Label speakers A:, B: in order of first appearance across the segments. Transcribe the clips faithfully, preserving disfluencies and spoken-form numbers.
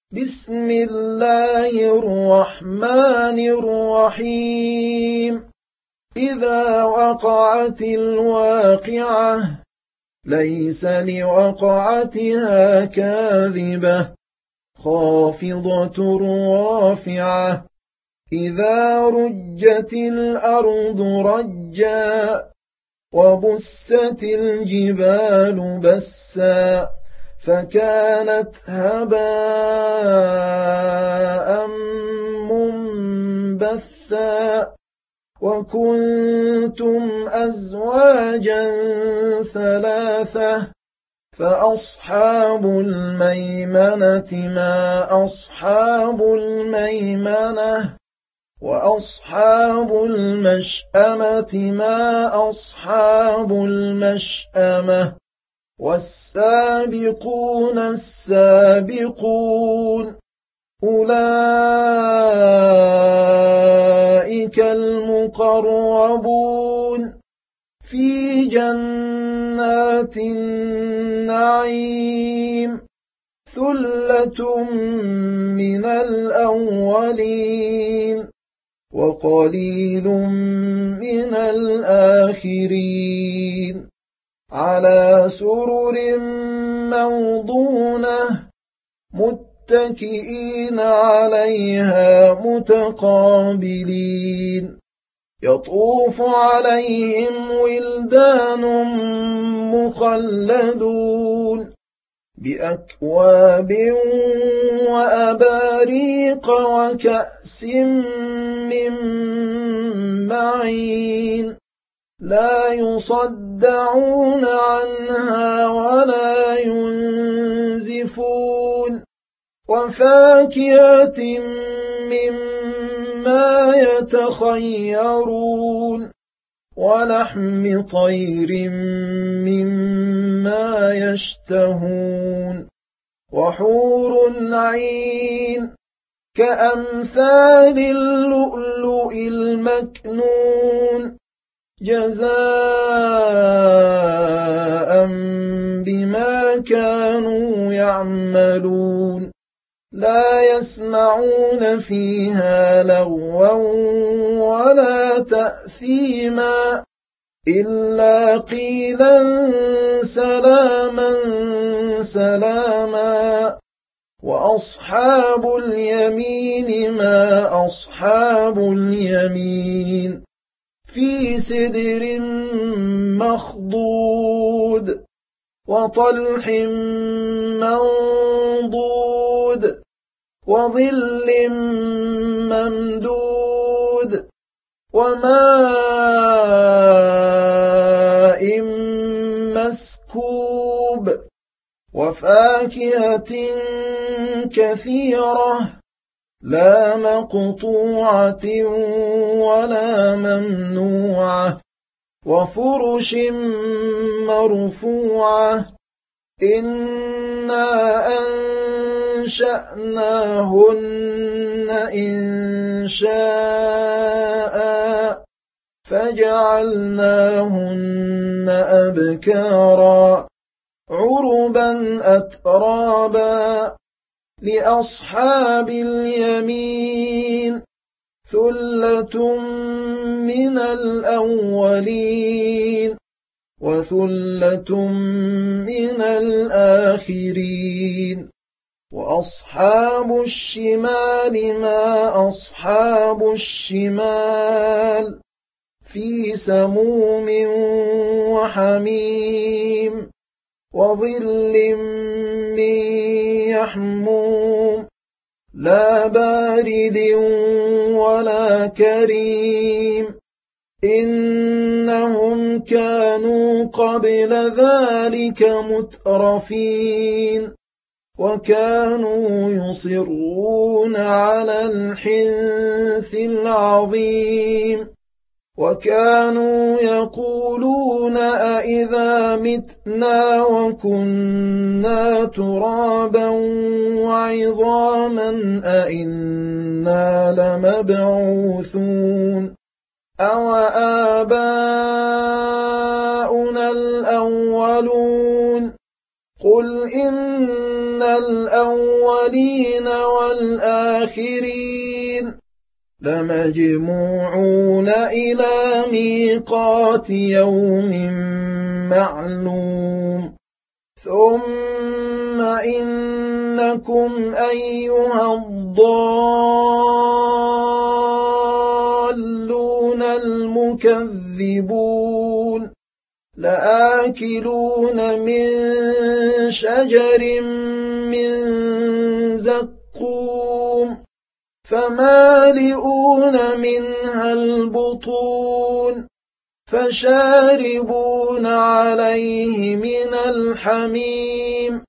A: بسم الله الرحمن الرحيم إذا وقعت الواقعة ليس لوقعتها كاذبة خافضة رافعة إذا رجت الأرض رجا وبست الجبال بسا فكانت هباء منبثا وكنتم أزواجا ثلاثة فأصحاب الميمنة ما أصحاب الميمنة وأصحاب المشأمة ما أصحاب المشأمة والسابقون السابقون أولئك المقربون في جنات النعيم ثلة من الأولين وقليل من الآخرين على سرر موضونة متكئين عليها متقابلين يطوف عليهم ولدان مخلدون بأكواب وأباريق وكأس من معين لا يصدعون عنها ولا ينزفون وفاكهة مما يتخيرون ولحم طير مما يشتهون وحور عين كأمثال اللؤلؤ المكنون جزاء بما كانوا يعملون لا يسمعون فيها لغوا ولا تأثيما إلا قيلا سلاما سلاما وأصحاب اليمين ما أصحاب اليمين في سدر مخضود وطلح منضود وظل ممدود وماء مسكوب وفاكهة كثيرة لا مقطوعة ولا ممنوعة وفرش مرفوعة إنا أنشأناهن إنشاء فجعلناهن أبكارا عربا أترابا لأصحاب اليمين ثلة من الأولين وثلة من الآخرين وأصحاب الشمال ما أصحاب الشمال في سموم وحميم وظل من يحموم لا بارد ولا كريم إنهم كانوا قبل ذلك مترفين وكانوا يصرون على الحنث العظيم وكانوا يقولون أئذا متنا وكنا ترابا وعظاما أئنا لمبعوثون أو آباؤنا الأولون قل إن الأولين والآخرين لمجموعون إلى ميقات يوم معلوم ثم إنكم أيها الضالون المكذبون لآكلون من شجر من زقوم فمالئون منها البطون فشاربون عليه من الحميم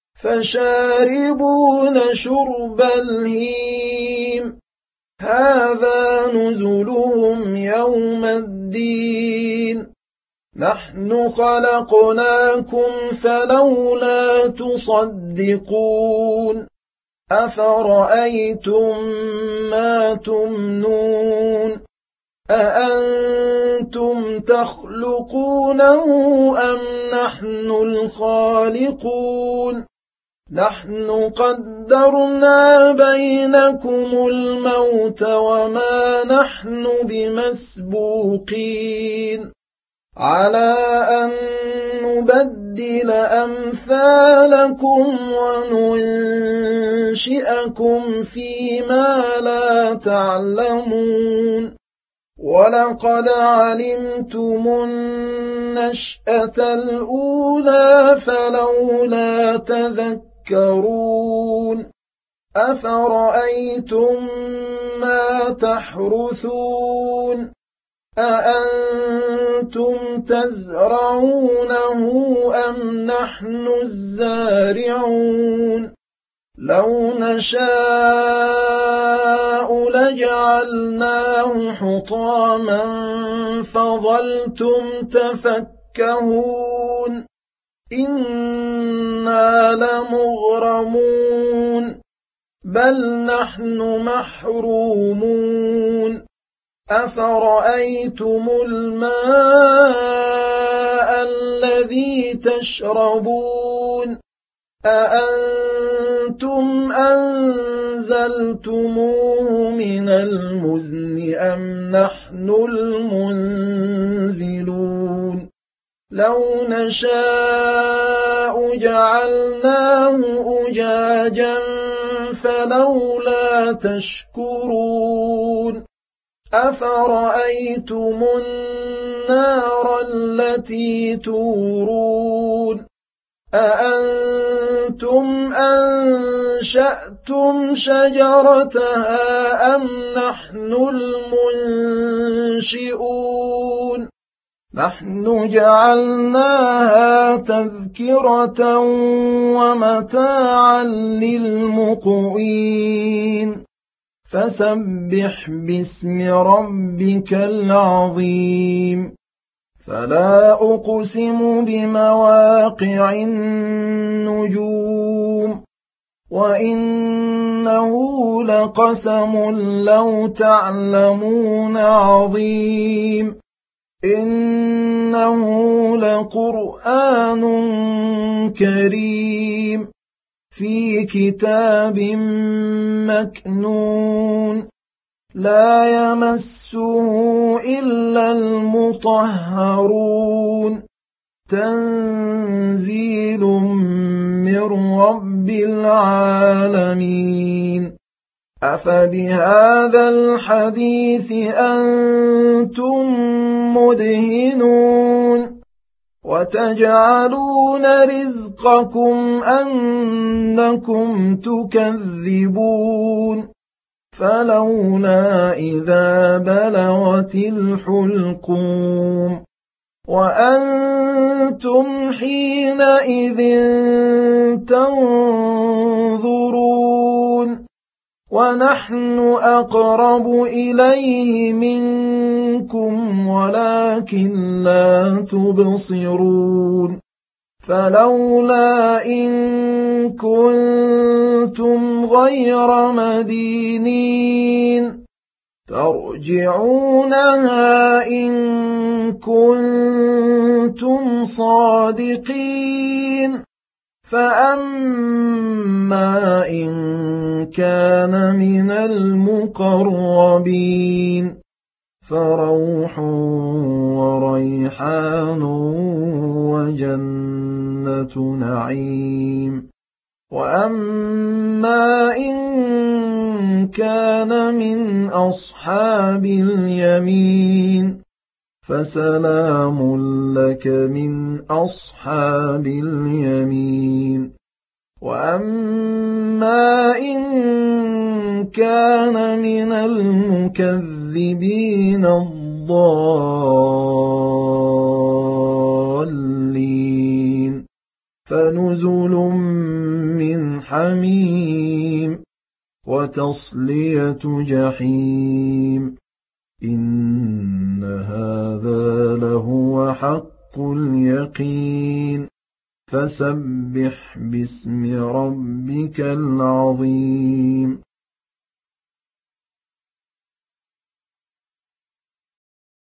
A: فشاربون شرب الهيم هذا نزلهم يوم الدين نحن خلقناكم فلولا تصدقون أفرأيتم ما تمنون أأنتم تخلقونه أم نحن الخالقون نحن قدرنا بينكم الموت وما نحن بمسبوقين على أن نبدل أمثالكم وننشئكم فيما لا تعلمون ولقد علمتم النشأة الأولى فلولا تذكرون أفرأيتم ما تحرثون أأنتم تزرعونه أم نحن الزارعون لو نشاء لجعلناه حطاما فظلتم تفكهون إنا لمغرمون بل نحن محرومون أفرأيتم الماء الذي تشربون أأنتم أنزلتموه من المزن أم نحن المنزلون لو نشاء جعلناه أجاجا فلولا تشكرون أفرأيتم النار التي تورون أأنتم أنشأتم شجرتها أم نحن المنشئون نحن جعلناها تذكرة ومتاعا للمقوين فسبح باسم ربك العظيم فلا أقسم بمواقع النجوم وإنه لقسم لو تعلمون عظيم إنه لقرآن كريم في كتاب مكنون لا يمسه إلا المطهرون تنزيل من رب العالمين أفبهذا الحديث أنتم مدهنون وتجعلون رزقكم أنكم تكذبون فلولا إذا بلغت الحلقوم وأنتم حينئذ تنظرون ونحن أقرب إليه منكم ولكن لا تبصرون فلولا إن كنتم غير مدينين ترجعونها إن كنتم صادقين فأما إن كان من المقربين فروح وريحان وجنة نعيم وأما إن كان من أصحاب اليمين فسلام لك من أصحاب اليمين وأما إن كان من المكذبين الضالين فنزل من حميم وتصلية جحيم إن هذا لهو حق اليقين فسبح باسم ربك العظيم